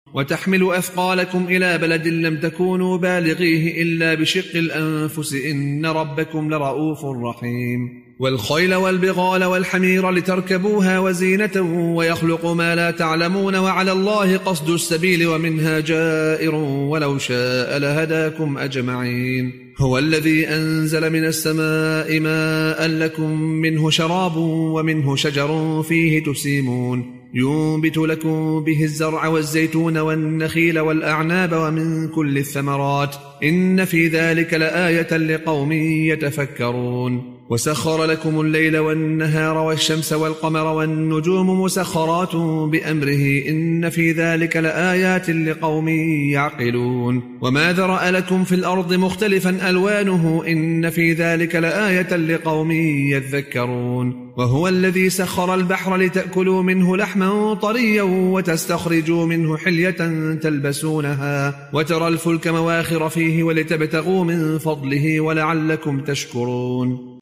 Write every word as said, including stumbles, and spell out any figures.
وتحمل أثقالكم إلى بلد لم تكونوا بالغيه إلا بشق الأنفس إن ربكم لرؤوف رحيم والخيل والبغال والحمير لتركبوها وزينة ويخلق ما لا تعلمون وعلى الله قصد السبيل ومنها جائر ولو شاء لهداكم أجمعين هو الذي أنزل من السماء ماء لكم منه شراب ومنه شجر فيه تسيمون ينبت لكم به الزرع والزيتون والنخيل والأعناب ومن كل الثمرات إن في ذلك لآية لقوم يتفكرون وسخر لكم الليل والنهار والشمس والقمر والنجوم مسخرات بأمره إن في ذلك لآيات لقوم يعقلون وما ذرأ لكم في الأرض مختلفا ألوانه إن في ذلك لآية لقوم يذكرون وهو الذي سخر البحر لتأكلوا منه لحما طريا وتستخرجوا منه حلية تلبسونها وترى الفلك مواخر فيه ولتبتغوا من فضله ولعلكم تشكرون